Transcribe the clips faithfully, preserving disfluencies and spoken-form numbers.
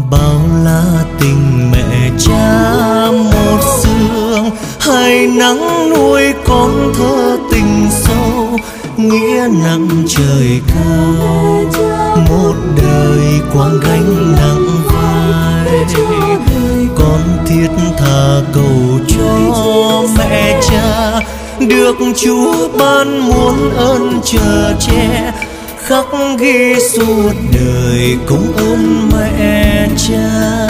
bao la tình mẹ cha một xương, hai nắng nuôi con thơ tình sâu, nghĩa nặng trời cao. Một đời quang gánh nặng vai, con thiết tha cầu cho mẹ cha được Chúa ban muôn ơn chở che, khắc ghi suốt đời công ơn mẹ cha.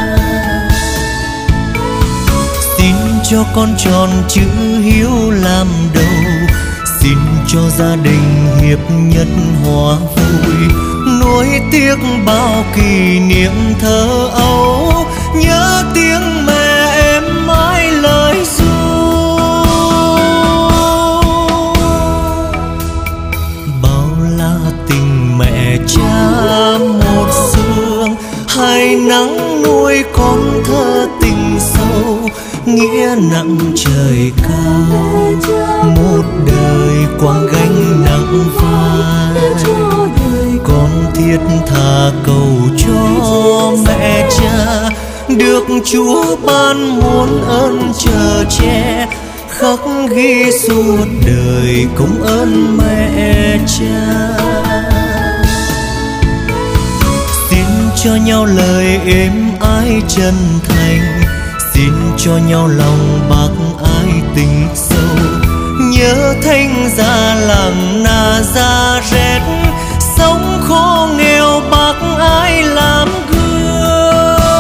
Xin cho con tròn chữ hiếu làm đầu, xin cho gia đình hiệp nhất hòa vui, nuối tiếc bao kỷ niệm thơ ấu, nhớ tiếng mẹ em mãi lời ru. Bao la tình mẹ cha một xương, hai nắng nuôi con thơ tình sâu, nghĩa nặng trời cao. Một đời quang gánh nặng vai, con thiết tha cầu cho mẹ cha được Chúa ban muôn ơn chở che, khắc ghi suốt đời công ơn mẹ cha. Xin cho nhau lời êm ái chân thành, xin cho nhau lòng bác ái tình sâu, nhớ thanh gia làng Nazareth, sống khổ nghèo bác ái làm gương.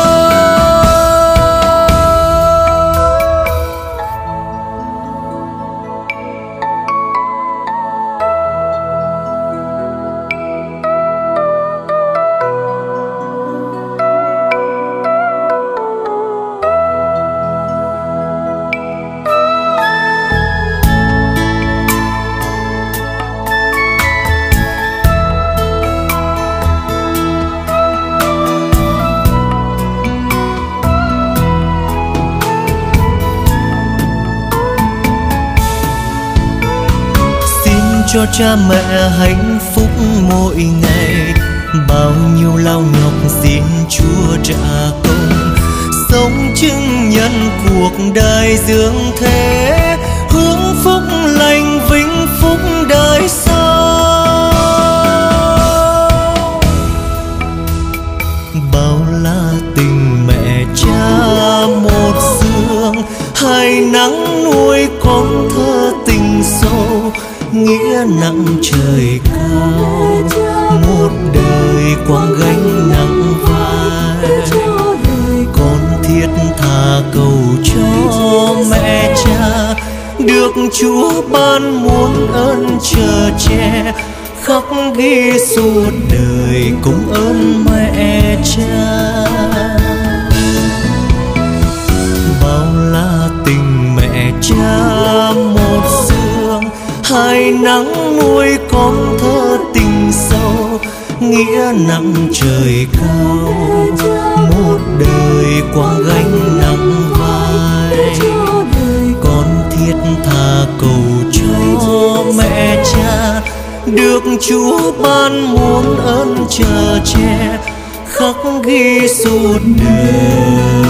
Cho cha mẹ hạnh phúc mỗi ngày, bao nhiêu lao nhọc xin Chúa trả công, sống chứng nhân cuộc đời dương thế, hướng phúc lành vinh phúc đời sau. Bao la tình mẹ cha một xương, hai nắng nuôi con thơ tình sâu, nghĩa nặng trời cao. Một đời quang gánh nặng vai, con thiết tha cầu cho mẹ cha được Chúa ban muôn ơn chở che, khắc ghi suốt đời công ơn mẹ cha. Bao la tình mẹ cha một xương, hai nắng nuôi con thơ tình sâu, nghĩa nặng trời cao. Một đời quang gánh nặng vai, con thiết tha cầu cho mẹ cha được Chúa ban muôn ơn chở che, khắc ghi suốt đời.